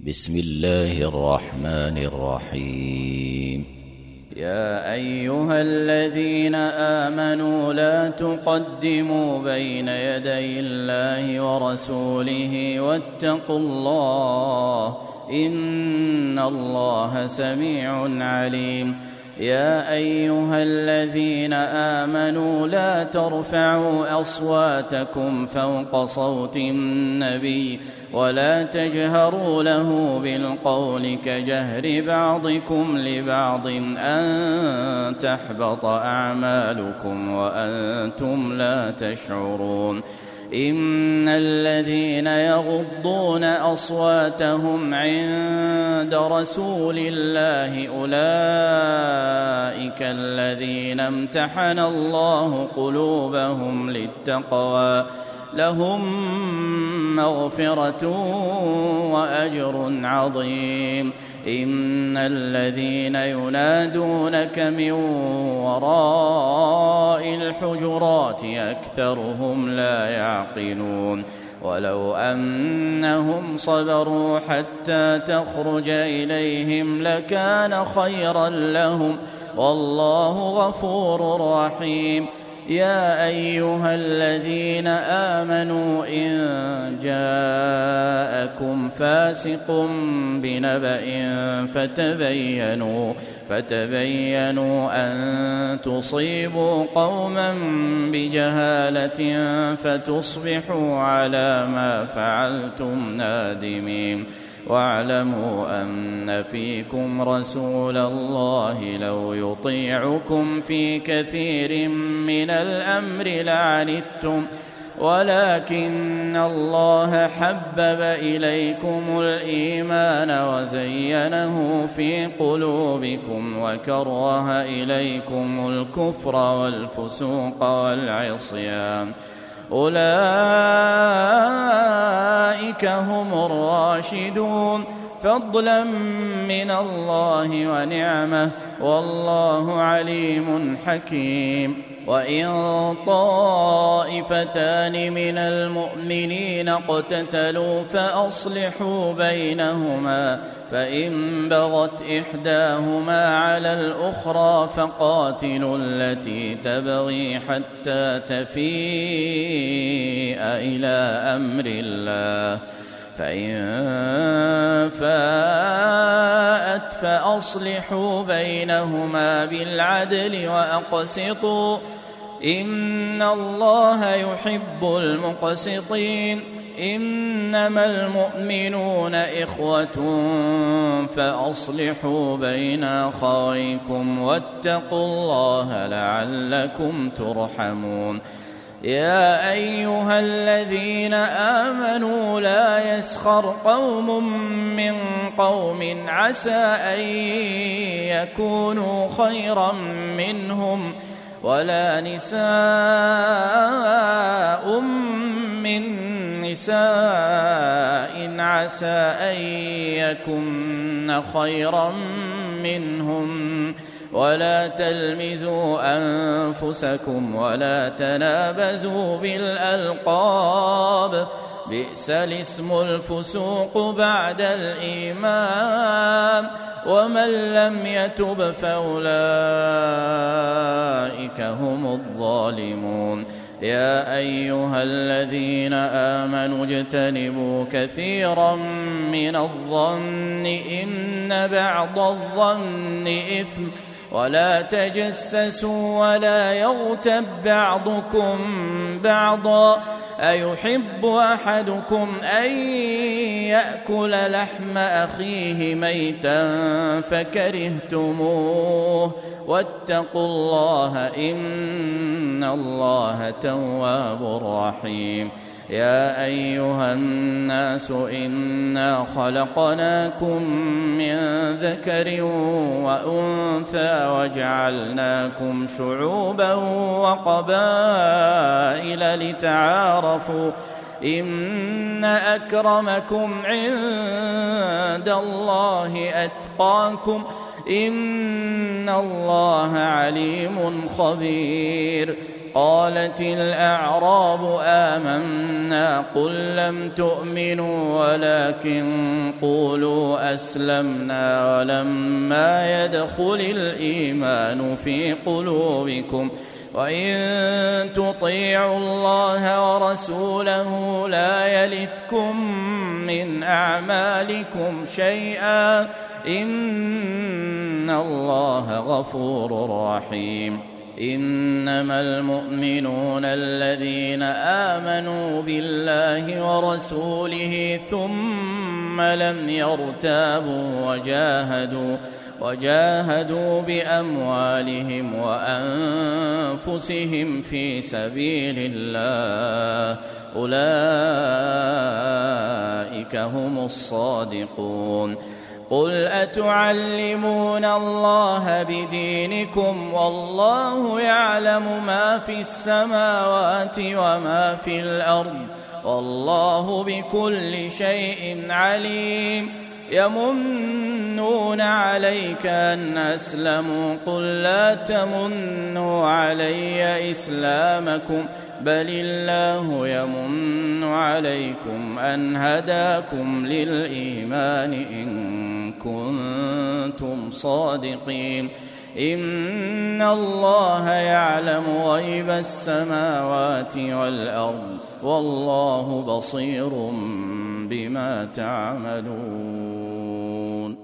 بسم الله الرحمن الرحيم. يا أيها الذين آمنوا لا تقدموا بين يدي الله ورسوله واتقوا الله إن الله سميع عليم. يا أيها الذين آمنوا لا ترفعوا أصواتكم فوق صوت النبي ولا تجهروا له بالقول كجهر بعضكم لبعض أن تحبط أعمالكم وأنتم لا تشعرون. إن الذين يغضون أصواتهم عند رسول الله أولئك الذين امتحن الله قلوبهم للتقوى لهم مغفرة وأجر عظيم. إن الذين ينادونك من وراء الحجرات أكثرهم لا يعقلون. ولو أنهم صبروا حتى تخرج إليهم لكان خيرا لهم والله غفور رحيم. يا أيها الذين آمنوا إن جاءكم فاسق بنبأ فتبينوا أن تصيبوا قوما بجهالة فتصبحوا على ما فعلتم نادمين. واعلموا أن فيكم رسول الله لو يطيعكم في كثير من الأمر لعنتم ولكن الله حبب إليكم الإيمان وزينه في قلوبكم وكره إليكم الكفر والفسوق والعصيان أولئك هم الراشدون فضلا من الله ونعمه والله عليم حكيم. وإن طائفتان من المؤمنين اقتتلوا فأصلحوا بينهما فإن بغت إحداهما على الأخرى فقاتلوا التي تبغي حتى تفيء إلى أمر الله فإن فاءت فأصلحوا بينهما بالعدل وأقسطوا إن الله يحب المقسطين. إنما المؤمنون إخوة فأصلحوا بين أخويكم واتقوا الله لعلكم ترحمون. يا أيها الذين آمنوا لا يسخر قوم من قوم عسى أن يكونوا خيرا منهم ولا نساء من نساء عسى أن يكن خيرا منهم ولا تلمزوا أنفسكم ولا تنابزوا بالألقاب بئس الاسم الفسوق بعد الإيمان ومن لم يتب فأولئك هم الظالمون. يا أيها الذين آمنوا اجتنبوا كثيرا من الظن إن بعض الظن إثم ولا تجسسوا ولا يغتب بعضكم بعضا أيحب أحدكم أن يأكل لحم أخيه ميتا فكرهتموه واتقوا الله إن الله تواب رحيم. يا أيها الناس إنا خلقناكم من ذكر وأنثى وجعلناكم شعوبا وقبائل لتعارفوا إن أكرمكم عند الله أتقاكم إن الله عليم خبير. قالت الأعراب آمنا قل لم تؤمنوا ولكن قولوا أسلمنا ولما يدخل الإيمان في قلوبكم وإن تطيعوا الله ورسوله لا يلتكم من أعمالكم شيئا إن الله غفور رحيم. إنما المؤمنون الذين آمنوا بالله ورسوله ثم لم يرتابوا وجاهدوا بأموالهم وأنفسهم في سبيل الله أولئك هم الصادقون. قل أتعلمون الله بدينكم والله يعلم ما في السماوات وما في الأرض والله بكل شيء عليم. يمنون عليك أن أسلموا قل لا تمنوا علي إسلامكم بل الله يمن عليكم أن هداكم للإيمان إن كنتم صادقين. إن الله يعلم غيب السماوات والأرض والله بصير بما تعملون.